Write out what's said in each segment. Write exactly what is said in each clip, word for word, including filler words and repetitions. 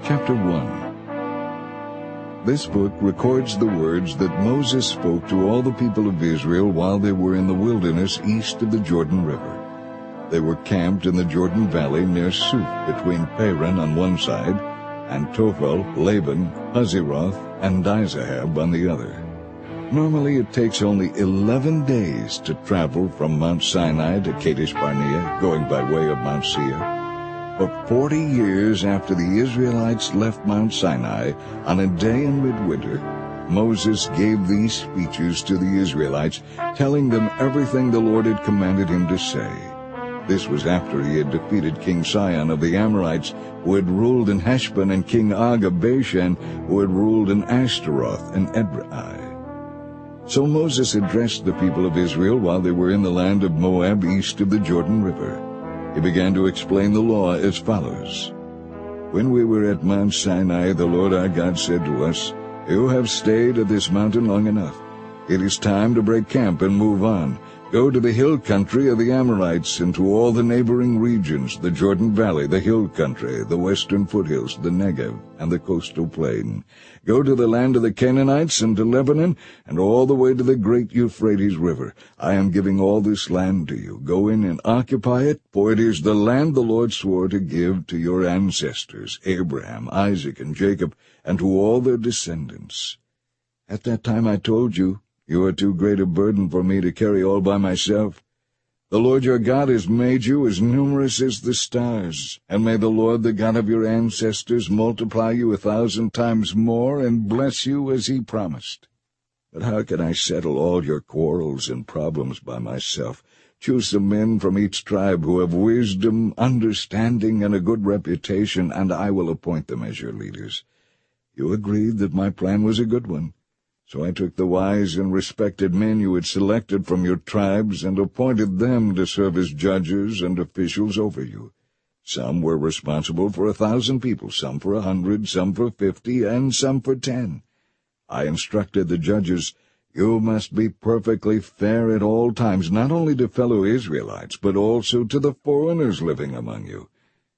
Chapter one. This book records the words that Moses spoke to all the people of Israel while they were in the wilderness east of the Jordan River. They were camped in the Jordan Valley near Suph, between Paran on one side, and Tophel, Laban, Hazeroth, and Dizahab on the other. Normally it takes only eleven days to travel from Mount Sinai to Kadesh Barnea, going by way of Mount Seir. For forty years after the Israelites left Mount Sinai, on a day in midwinter, Moses gave these speeches to the Israelites, telling them everything the Lord had commanded him to say. This was after he had defeated King Sihon of the Amorites, who had ruled in Heshbon, and King Og of Bashan, who had ruled in Ashtaroth and Edrei. So Moses addressed the people of Israel while they were in the land of Moab east of the Jordan River. He began to explain the law as follows. When we were at Mount Sinai, the Lord our God said to us, "You have stayed at this mountain long enough. It is time to break camp and move on. Go to the hill country of the Amorites and to all the neighboring regions, the Jordan Valley, the hill country, the western foothills, the Negev, and the coastal plain. Go to the land of the Canaanites and to Lebanon, and all the way to the great Euphrates River. I am giving all this land to you. Go in and occupy it, for it is the land the Lord swore to give to your ancestors, Abraham, Isaac, and Jacob, and to all their descendants. At that time I told you, you are too great a burden for me to carry all by myself. The Lord your God has made you as numerous as the stars, and may the Lord, the God of your ancestors, multiply you a thousand times more and bless you as he promised. But how can I settle all your quarrels and problems by myself? Choose some men from each tribe who have wisdom, understanding, and a good reputation, and I will appoint them as your leaders." You agreed that my plan was a good one. So I took the wise and respected men you had selected from your tribes and appointed them to serve as judges and officials over you. Some were responsible for a thousand people, some for a hundred, some for fifty, and some for ten. I instructed the judges, "You must be perfectly fair at all times, not only to fellow Israelites, but also to the foreigners living among you.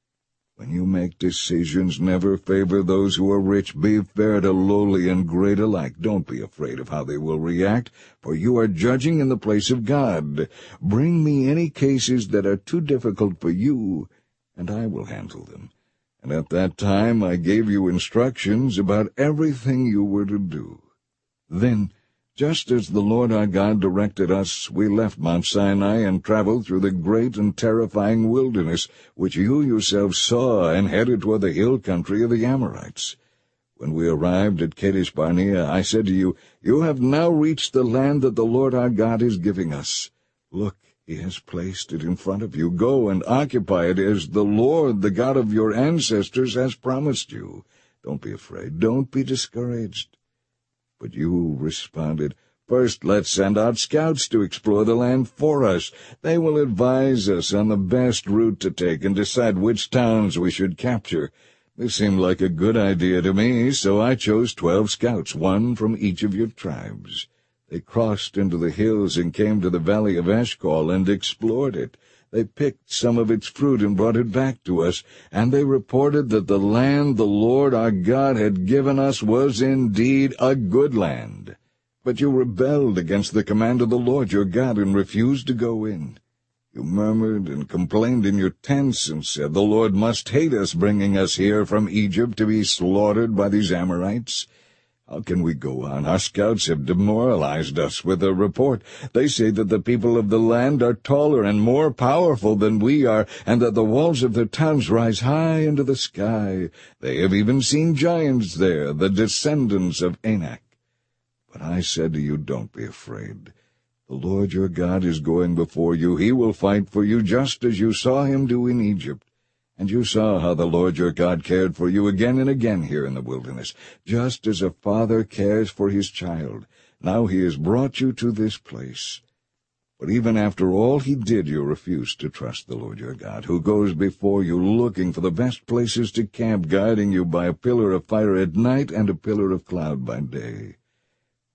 When you make decisions, never favor those who are rich. Be fair to lowly and great alike. Don't be afraid of how they will react, for you are judging in the place of God. Bring me any cases that are too difficult for you, and I will handle them." And at that time I gave you instructions about everything you were to do. Then, just as the Lord our God directed us, we left Mount Sinai and traveled through the great and terrifying wilderness, which you yourselves saw, and headed toward the hill country of the Amorites. When we arrived at Kadesh Barnea, I said to you, "You have now reached the land that the Lord our God is giving us. Look, he has placed it in front of you. Go and occupy it as the Lord, the God of your ancestors, has promised you. Don't be afraid. Don't be discouraged." But you responded, "First, let's send out scouts to explore the land for us. They will advise us on the best route to take and decide which towns we should capture." This seemed like a good idea to me, so I chose twelve scouts, one from each of your tribes. They crossed into the hills and came to the valley of Eshcol and explored it. They picked some of its fruit and brought it back to us, and they reported that the land the Lord our God had given us was indeed a good land. But you rebelled against the command of the Lord your God and refused to go in. You murmured and complained in your tents and said, "The Lord must hate us, bringing us here from Egypt to be slaughtered by these Amorites. How can we go on? Our scouts have demoralized us with a report. They say that the people of the land are taller and more powerful than we are, and that the walls of their towns rise high into the sky. They have even seen giants there, the descendants of Anak." But I said to you, "Don't be afraid. The Lord your God is going before you. He will fight for you just as you saw him do in Egypt. And you saw how the Lord your God cared for you again and again here in the wilderness, just as a father cares for his child. Now he has brought you to this place." But even after all he did, you refused to trust the Lord your God, who goes before you looking for the best places to camp, guiding you by a pillar of fire at night and a pillar of cloud by day.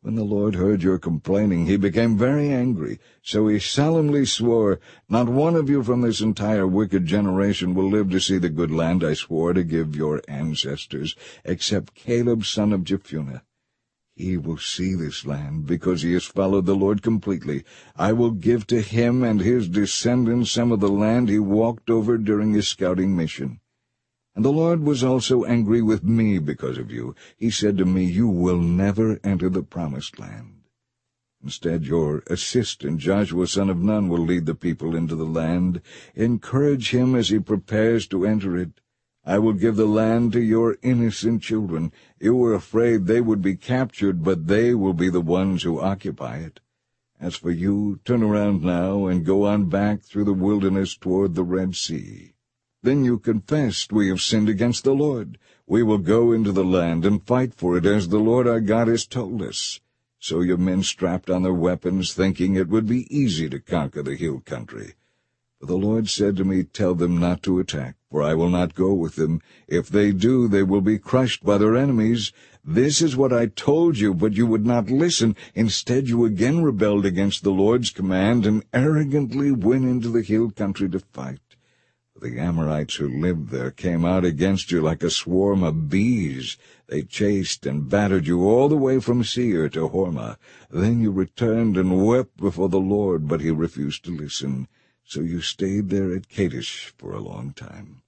When the Lord heard your complaining, he became very angry. So he solemnly swore, "Not one of you from this entire wicked generation will live to see the good land I swore to give your ancestors, except Caleb son of Jephunneh. He will see this land, because he has followed the Lord completely. I will give to him and his descendants some of the land he walked over during his scouting mission." And the Lord was also angry with me because of you. He said to me, "You will never enter the promised land." Instead, your assistant, Joshua son of Nun, will lead the people into the land. Encourage him as he prepares to enter it. I will give the land to your innocent children. You were afraid they would be captured, but they will be the ones who occupy it. As for you, turn around now and go on back through the wilderness toward the Red Sea. Then you confessed, "We have sinned against the Lord. We will go into the land and fight for it, as the Lord our God has told us." So your men strapped on their weapons, thinking it would be easy to conquer the hill country. But the Lord said to me, "Tell them not to attack, for I will not go with them. If they do, they will be crushed by their enemies. This is what I told you, but you would not listen. Instead, you again rebelled against the Lord's command and arrogantly went into the hill country to fight. The Amorites who lived there came out against you like a swarm of bees. They chased and battered you all the way from Seir to Hormah. Then you returned and wept before the Lord, but he refused to listen. So you stayed there at Kadesh for a long time.